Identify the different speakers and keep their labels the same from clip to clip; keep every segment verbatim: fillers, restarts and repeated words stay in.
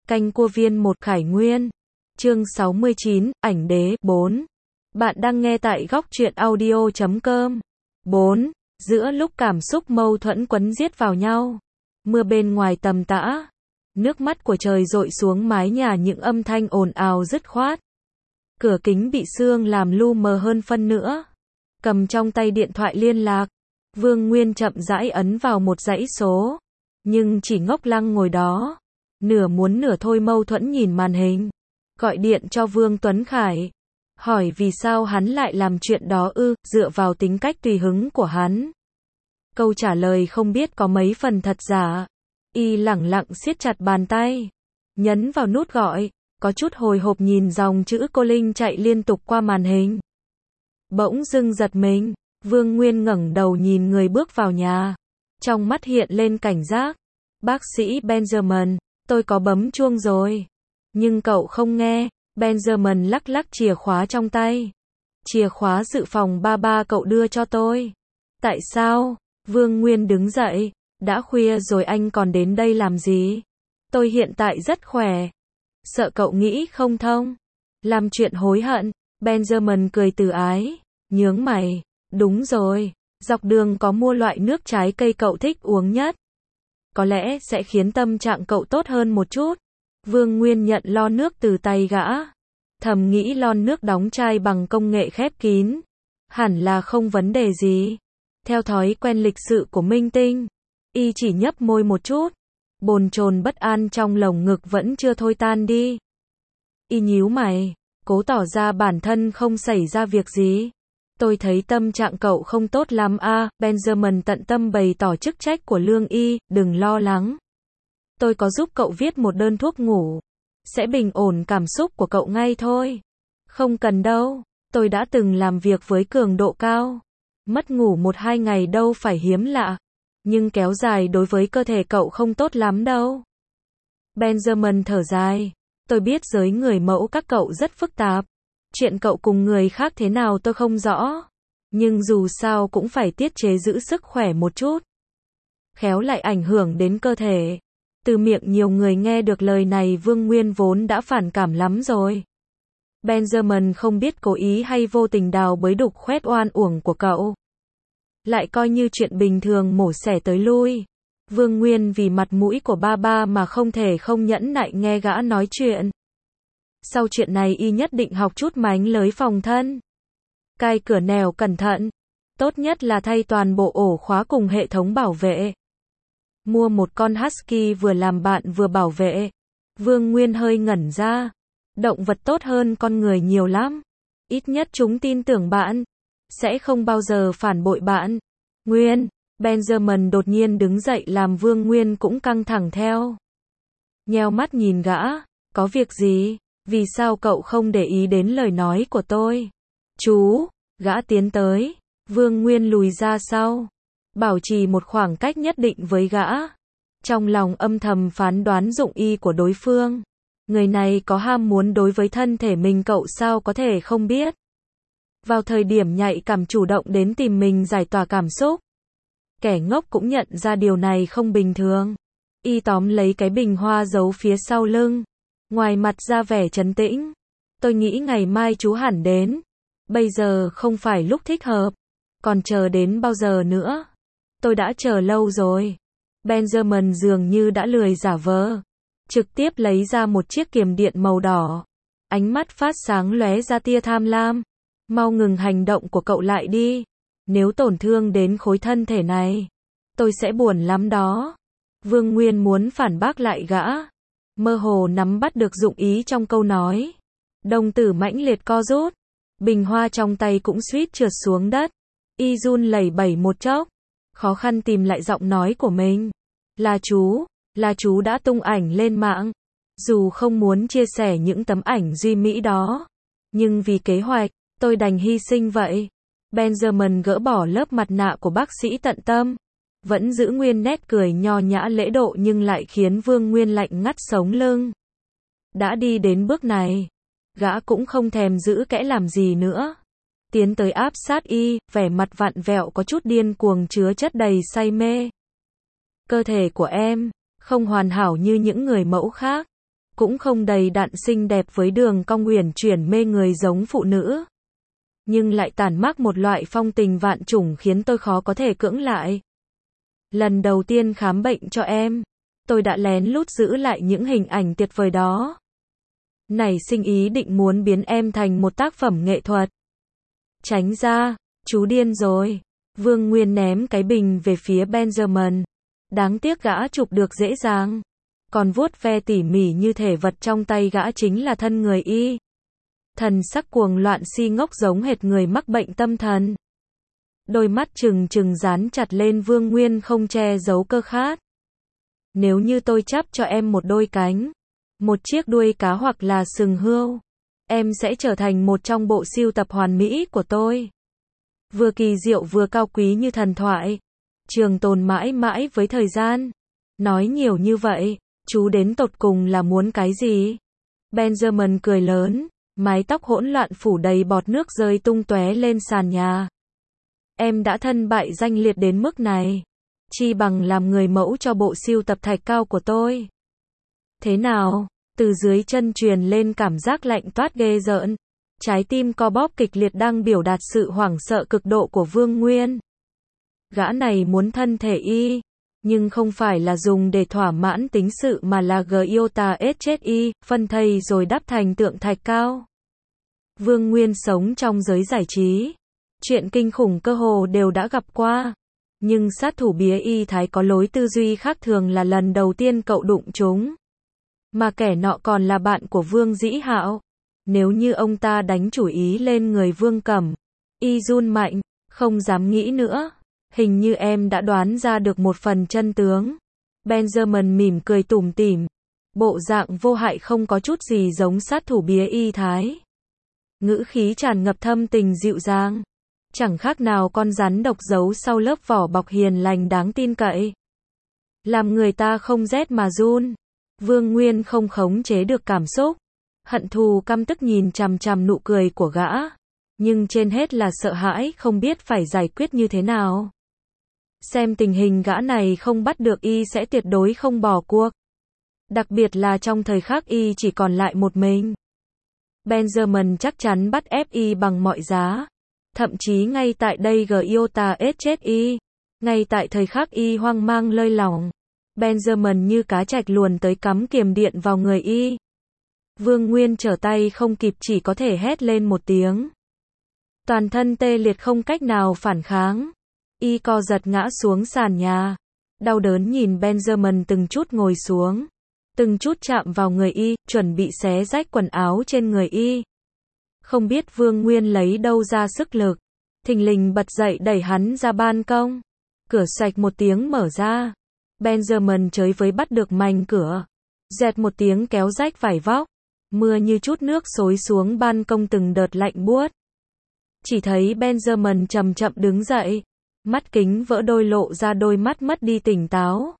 Speaker 1: Canh cua viên một Khải Nguyên. Chương sáu mươi chín, ảnh đế, bốn. Bạn đang nghe tại góc truyện audio chấm com. bốn. Giữa lúc cảm xúc mâu thuẫn quấn giết vào nhau. Mưa bên ngoài tầm tã. Nước mắt của trời dội xuống mái nhà, những âm thanh ồn ào dứt khoát. Cửa kính bị sương làm lu mờ hơn phân nữa. Cầm trong tay điện thoại liên lạc. Vương Nguyên chậm rãi ấn vào một dãy số. Nhưng chỉ ngốc lăng ngồi đó. Nửa muốn nửa thôi mâu thuẫn nhìn màn hình. Gọi điện cho Vương Tuấn Khải. Hỏi vì sao hắn lại làm chuyện đó ư, dựa vào tính cách tùy hứng của hắn. Câu trả lời không biết có mấy phần thật giả. Y lẳng lặng siết chặt bàn tay. Nhấn vào nút gọi. Có chút hồi hộp nhìn dòng chữ cô Linh chạy liên tục qua màn hình. Bỗng dưng giật mình. Vương Nguyên ngẩng đầu nhìn người bước vào nhà. Trong mắt hiện lên cảnh giác. Bác sĩ Benjamin, tôi có bấm chuông rồi. Nhưng cậu không nghe. Benjamin lắc lắc chìa khóa trong tay. Chìa khóa dự phòng ba ba cậu đưa cho tôi. Tại sao? Vương Nguyên đứng dậy. Đã khuya rồi anh còn đến đây làm gì? Tôi hiện tại rất khỏe. Sợ cậu nghĩ không thông. Làm chuyện hối hận. Benjamin cười từ ái. Nhướng mày. Đúng rồi. Dọc đường có mua loại nước trái cây cậu thích uống nhất. Có lẽ sẽ khiến tâm trạng cậu tốt hơn một chút. Vương Nguyên nhận lon nước từ tay gã. Thầm nghĩ lon nước đóng chai bằng công nghệ khép kín. Hẳn là không vấn đề gì. Theo thói quen lịch sự của minh tinh. Y chỉ nhấp môi một chút. Bồn chồn bất an trong lồng ngực vẫn chưa thôi tan đi. Y nhíu mày. Cố tỏ ra bản thân không xảy ra việc gì. Tôi thấy tâm trạng cậu không tốt lắm a. Benjamin tận tâm bày tỏ chức trách của lương y. Đừng lo lắng. Tôi có giúp cậu viết một đơn thuốc ngủ. Sẽ bình ổn cảm xúc của cậu ngay thôi. Không cần đâu. Tôi đã từng làm việc với cường độ cao. Mất ngủ một hai ngày đâu phải hiếm lạ. Nhưng kéo dài đối với cơ thể cậu không tốt lắm đâu. Benjamin thở dài. Tôi biết giới người mẫu các cậu rất phức tạp. Chuyện cậu cùng người khác thế nào tôi không rõ. Nhưng dù sao cũng phải tiết chế giữ sức khỏe một chút. Khéo lại ảnh hưởng đến cơ thể. Từ miệng nhiều người nghe được lời này Vương Nguyên vốn đã phản cảm lắm rồi. Benjamin không biết cố ý hay vô tình đào bới đục khoét oan uổng của cậu. Lại coi như chuyện bình thường mổ xẻ tới lui. Vương Nguyên vì mặt mũi của ba ba mà không thể không nhẫn nại nghe gã nói chuyện. Sau chuyện này y nhất định học chút mánh lới phòng thân. Cai cửa nẻo cẩn thận. Tốt nhất là thay toàn bộ ổ khóa cùng hệ thống bảo vệ. Mua một con husky vừa làm bạn vừa bảo vệ. Vương Nguyên hơi ngẩn ra. Động vật tốt hơn con người nhiều lắm. Ít nhất chúng tin tưởng bạn. Sẽ không bao giờ phản bội bạn. Nguyên, Benjamin đột nhiên đứng dậy làm Vương Nguyên cũng căng thẳng theo. Nheo mắt nhìn gã. Có việc gì? Vì sao cậu không để ý đến lời nói của tôi? Chú, gã tiến tới. Vương Nguyên lùi ra sau. Bảo trì một khoảng cách nhất định với gã. Trong lòng âm thầm phán đoán dụng ý của đối phương. Người này có ham muốn đối với thân thể mình cậu sao có thể không biết. Vào thời điểm nhạy cảm chủ động đến tìm mình giải tỏa cảm xúc. Kẻ ngốc cũng nhận ra điều này không bình thường. Y tóm lấy cái bình hoa giấu phía sau lưng. Ngoài mặt ra vẻ trấn tĩnh. Tôi nghĩ ngày mai chú hẳn đến. Bây giờ không phải lúc thích hợp. Còn chờ đến bao giờ nữa? Tôi đã chờ lâu rồi. Benjamin dường như đã lười giả vờ. Trực tiếp lấy ra một chiếc kiềm điện màu đỏ. Ánh mắt phát sáng lóe ra tia tham lam. Mau ngừng hành động của cậu lại đi. Nếu tổn thương đến khối thân thể này, tôi sẽ buồn lắm đó. Vương Nguyên muốn phản bác lại gã. Mơ hồ nắm bắt được dụng ý trong câu nói. Đồng tử mãnh liệt co rút. Bình hoa trong tay cũng suýt trượt xuống đất. Y run lẩy bẩy một chốc. Khó khăn tìm lại giọng nói của mình. Là chú, là chú đã tung ảnh lên mạng. Dù không muốn chia sẻ những tấm ảnh duy mỹ đó. Nhưng vì kế hoạch, tôi đành hy sinh vậy. Benjamin gỡ bỏ lớp mặt nạ của bác sĩ tận tâm. Vẫn giữ nguyên nét cười nho nhã lễ độ nhưng lại khiến Vương Nguyên lạnh ngắt sống lưng. Đã đi đến bước này. Gã cũng không thèm giữ kẽ làm gì nữa. Tiến tới áp sát y, vẻ mặt vặn vẹo có chút điên cuồng chứa chất đầy say mê. Cơ thể của em, không hoàn hảo như những người mẫu khác. cũng không đầy đặn xinh đẹp với đường cong uyển chuyển mê người giống phụ nữ, nhưng lại tản mác một loại phong tình vạn trùng khiến tôi khó có thể cưỡng lại. Lần đầu tiên khám bệnh cho em, tôi đã lén lút giữ lại những hình ảnh tuyệt vời đó. Nảy sinh ý định muốn biến em thành một tác phẩm nghệ thuật. Tránh ra, chú điên rồi. Vương Nguyên ném cái bình về phía Benjamin. Đáng tiếc gã chụp được dễ dàng. Còn vuốt ve tỉ mỉ như thể vật trong tay gã chính là thân người y. Thần sắc cuồng loạn si ngốc giống hệt người mắc bệnh tâm thần. Đôi mắt trừng trừng dán chặt lên Vương Nguyên không che giấu cơ khát. Nếu như tôi chắp cho em một đôi cánh, một chiếc đuôi cá hoặc là sừng hươu, em sẽ trở thành một trong bộ sưu tập hoàn mỹ của tôi. Vừa kỳ diệu vừa cao quý như thần thoại, trường tồn mãi mãi với thời gian. Nói nhiều như vậy, chú đến tột cùng là muốn cái gì? Benjamin cười lớn, mái tóc hỗn loạn phủ đầy bọt nước rơi tung tóe lên sàn nhà. Em đã thân bại danh liệt đến mức này, chi bằng làm người mẫu cho bộ sưu tập thạch cao của tôi. Thế nào? Từ dưới chân truyền lên cảm giác lạnh toát ghê rợn. Trái tim co bóp kịch liệt đang biểu đạt sự hoảng sợ cực độ của Vương Nguyên. Gã này muốn thân thể y, nhưng không phải là dùng để thỏa mãn tính sự mà là Giota ết chết y, phân thây rồi đắp thành tượng thạch cao. Vương Nguyên sống trong giới giải trí. Chuyện kinh khủng cơ hồ đều đã gặp qua. Nhưng sát thủ bía y thái có lối tư duy khác thường là lần đầu tiên cậu đụng chúng. Mà kẻ nọ còn là bạn của Vương Dĩ Hạo. Nếu như ông ta đánh chủ ý lên người Vương Cẩm, y run mạnh, không dám nghĩ nữa. Hình như em đã đoán ra được một phần chân tướng. Benjamin mỉm cười tủm tỉm. Bộ dạng vô hại không có chút gì giống sát thủ bía y thái. Ngữ khí tràn ngập thâm tình dịu dàng. Chẳng khác nào con rắn độc giấu sau lớp vỏ bọc hiền lành đáng tin cậy. Làm người ta không rét mà run. Vương Nguyên không khống chế được cảm xúc. Hận thù căm tức nhìn chằm chằm nụ cười của gã. Nhưng trên hết là sợ hãi không biết phải giải quyết như thế nào. Xem tình hình gã này không bắt được y sẽ tuyệt đối không bỏ cuộc. Đặc biệt là trong thời khắc y chỉ còn lại một mình. Benjamin chắc chắn bắt ép y bằng mọi giá. Thậm chí ngay tại đây Giota ết chết y. Ngay tại thời khắc y hoang mang lơi lỏng, Benjamin như cá trạch luồn tới cắm kiềm điện vào người y. Vương Nguyên trở tay không kịp chỉ có thể hét lên một tiếng. Toàn thân tê liệt không cách nào phản kháng. Y co giật ngã xuống sàn nhà. Đau đớn nhìn Benjamin từng chút ngồi xuống. Từng chút chạm vào người y, chuẩn bị xé rách quần áo trên người y. Không biết Vương Nguyên lấy đâu ra sức lực. Thình lình bật dậy đẩy hắn ra ban công. Cửa xoạch một tiếng mở ra. Benjamin chới với bắt được mảnh cửa. Dẹt một tiếng kéo rách vải vóc. Mưa như chút nước xối xuống ban công từng đợt lạnh buốt. Chỉ thấy Benjamin chậm chậm đứng dậy. Mắt kính vỡ đôi lộ ra đôi mắt mất đi tỉnh táo.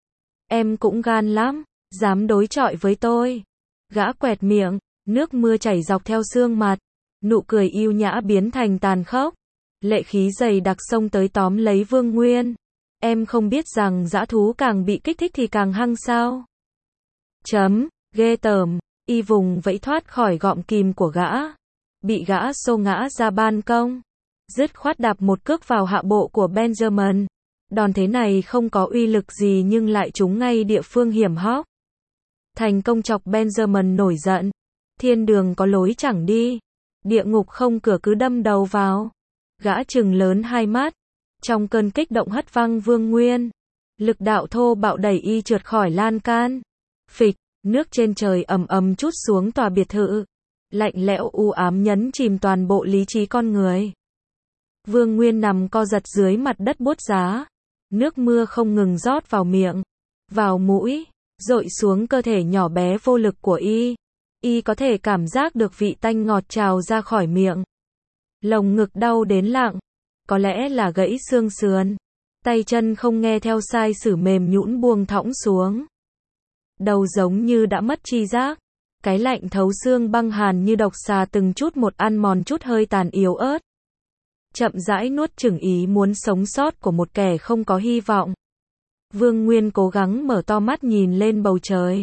Speaker 1: Em cũng gan lắm, dám đối chọi với tôi. Gã quẹt miệng, nước mưa chảy dọc theo xương mặt. Nụ cười yêu nhã biến thành tàn khốc. Lệ khí dày đặc xông tới tóm lấy Vương Nguyên. Em không biết rằng dã thú càng bị kích thích thì càng hăng sao? Chấm, ghê tởm. Y vùng vẫy thoát khỏi gọng kìm của gã. Bị gã xô ngã ra ban công. Dứt khoát đạp một cước vào hạ bộ của Benjamin. Đòn thế này không có uy lực gì nhưng lại trúng ngay địa phương hiểm hóc. Thành công chọc Benjamin nổi giận. Thiên đường có lối chẳng đi. Địa ngục không cửa cứ đâm đầu vào. Gã trừng lớn hai mắt. Trong cơn kích động hất văng Vương Nguyên. Lực đạo thô bạo đẩy y trượt khỏi lan can. Phịch, nước trên trời ầm ầm trút xuống tòa biệt thự. Lạnh lẽo u ám nhấn chìm toàn bộ lý trí con người. Vương Nguyên nằm co giật dưới mặt đất buốt giá. Nước mưa không ngừng rót vào miệng, vào mũi, dội xuống cơ thể nhỏ bé vô lực của y. Y có thể cảm giác được vị tanh ngọt trào ra khỏi miệng. Lồng ngực đau đến lặng. Có lẽ là gãy xương sườn. Tay chân không nghe theo sai sử mềm nhũn buông thõng xuống. Đầu giống như đã mất tri giác. Cái lạnh thấu xương băng hàn như độc xà từng chút một ăn mòn chút hơi tàn yếu ớt. Chậm rãi nuốt chửng ý muốn sống sót của một kẻ không có hy vọng. Vương Nguyên cố gắng mở to mắt nhìn lên bầu trời.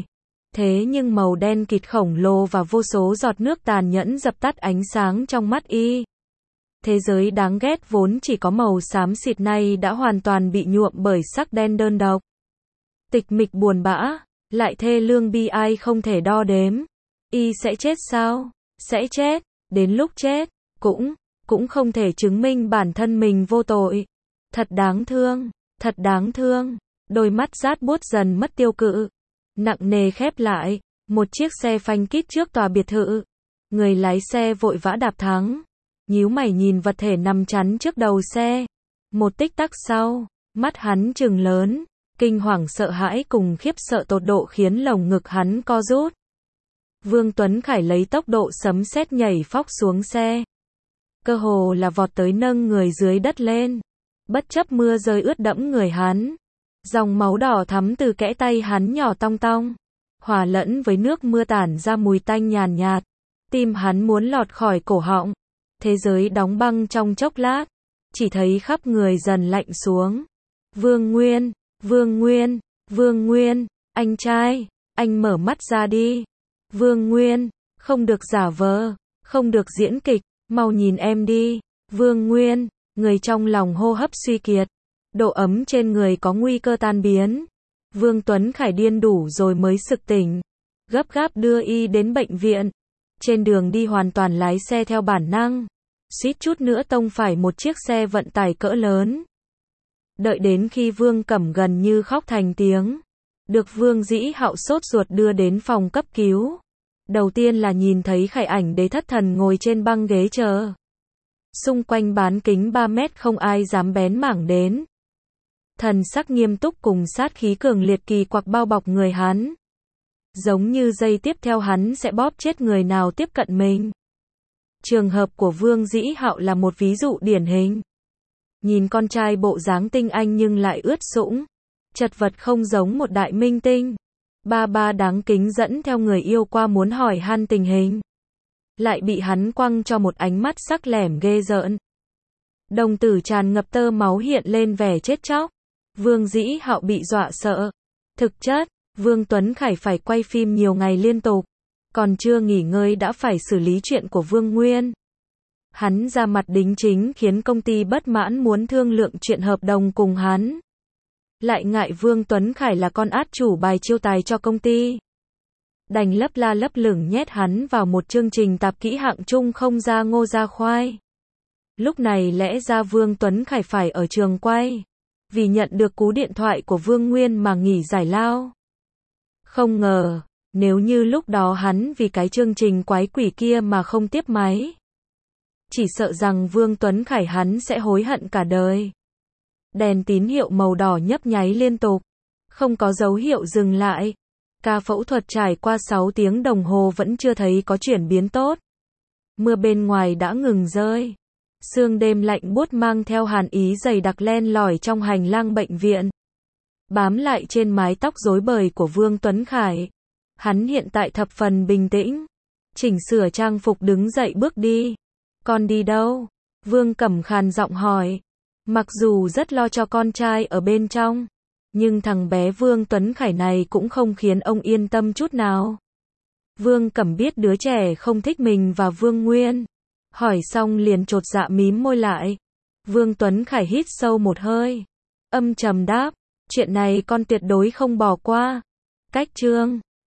Speaker 1: Thế nhưng màu đen kịt khổng lồ và vô số giọt nước tàn nhẫn dập tắt ánh sáng trong mắt y. Thế giới đáng ghét vốn chỉ có màu xám xịt nay đã hoàn toàn bị nhuộm bởi sắc đen đơn độc. Tịch mịch buồn bã, lại thê lương bi ai không thể đo đếm. Y sẽ chết sao? Sẽ chết, đến lúc chết, cũng, cũng không thể chứng minh bản thân mình vô tội. Thật đáng thương, thật đáng thương. Đôi mắt rát buốt dần mất tiêu cự. Nặng nề khép lại, một chiếc xe phanh kít trước tòa biệt thự. Người lái xe vội vã đạp thắng. Nhíu mày nhìn vật thể nằm chắn trước đầu xe. Một tích tắc sau, mắt hắn trừng lớn, kinh hoàng sợ hãi cùng khiếp sợ tột độ khiến lồng ngực hắn co rút. Vương Tuấn Khải lấy tốc độ sấm sét nhảy phóc xuống xe. Cơ hồ là vọt tới nâng người dưới đất lên. Bất chấp mưa rơi ướt đẫm người hắn. Dòng máu đỏ thắm từ kẽ tay hắn nhỏ tong tong. Hòa lẫn với nước mưa tản ra mùi tanh nhàn nhạt. Tim hắn muốn lọt khỏi cổ họng. Thế giới đóng băng trong chốc lát. Chỉ thấy khắp người dần lạnh xuống. Vương Nguyên, Vương Nguyên, Vương Nguyên, anh trai, anh mở mắt ra đi. Vương Nguyên, không được giả vờ, không được diễn kịch, mau nhìn em đi. Vương Nguyên, người trong lòng hô hấp suy kiệt. Độ ấm trên người có nguy cơ tan biến. Vương Tuấn Khải điên đủ rồi mới sực tỉnh. Gấp gáp đưa y đến bệnh viện. Trên đường đi hoàn toàn lái xe theo bản năng. Suýt chút nữa tông phải một chiếc xe vận tải cỡ lớn. Đợi đến khi Vương Cẩm gần như khóc thành tiếng. Được Vương Dĩ Hạo sốt ruột đưa đến phòng cấp cứu. Đầu tiên là nhìn thấy Khải Ảnh Đế thất thần ngồi trên băng ghế chờ. Xung quanh bán kính ba mét không ai dám bén mảng đến. Thần sắc nghiêm túc cùng sát khí cường liệt kỳ quặc bao bọc người hắn. Giống như giây tiếp theo hắn sẽ bóp chết người nào tiếp cận mình. Trường hợp của Vương Dĩ Hạo là một ví dụ điển hình. Nhìn con trai bộ dáng tinh anh nhưng lại ướt sũng. Chật vật không giống một đại minh tinh. Ba ba đáng kính dẫn theo người yêu qua muốn hỏi han tình hình. Lại bị hắn quăng cho một ánh mắt sắc lẻm ghê rợn. Đồng tử tràn ngập tơ máu hiện lên vẻ chết chóc. Vương Dĩ Hạo bị dọa sợ. Thực chất, Vương Tuấn Khải phải quay phim nhiều ngày liên tục. Còn chưa nghỉ ngơi đã phải xử lý chuyện của Vương Nguyên. Hắn ra mặt đính chính khiến công ty bất mãn muốn thương lượng chuyện hợp đồng cùng hắn. Lại ngại Vương Tuấn Khải là con át chủ bài chiêu tài cho công ty. Đành lấp la lấp lửng nhét hắn vào một chương trình tạp kỹ hạng chung không ra ngô ra khoai. Lúc này lẽ ra Vương Tuấn Khải phải ở trường quay. Vì nhận được cú điện thoại của Vương Nguyên mà nghỉ giải lao. Không ngờ, nếu như lúc đó hắn vì cái chương trình quái quỷ kia mà không tiếp máy. Chỉ sợ rằng Vương Tuấn Khải hắn sẽ hối hận cả đời. Đèn tín hiệu màu đỏ nhấp nháy liên tục. Không có dấu hiệu dừng lại. Ca phẫu thuật trải qua sáu tiếng đồng hồ vẫn chưa thấy có chuyển biến tốt. Mưa bên ngoài đã ngừng rơi. Sương đêm lạnh buốt mang theo hàn ý dày đặc len lỏi trong hành lang bệnh viện. Bám lại trên mái tóc rối bời của Vương Tuấn Khải. Hắn hiện tại thập phần bình tĩnh. Chỉnh sửa trang phục đứng dậy bước đi. Con đi đâu? Vương Cẩm khàn giọng hỏi. Mặc dù rất lo cho con trai ở bên trong. Nhưng thằng bé Vương Tuấn Khải này cũng không khiến ông yên tâm chút nào. Vương Cẩm biết đứa trẻ không thích mình và Vương Nguyên. Hỏi xong liền chột dạ mím môi lại. Vương Tuấn Khải hít sâu một hơi. Âm trầm đáp. Chuyện này con tuyệt đối không bỏ qua. Cách chương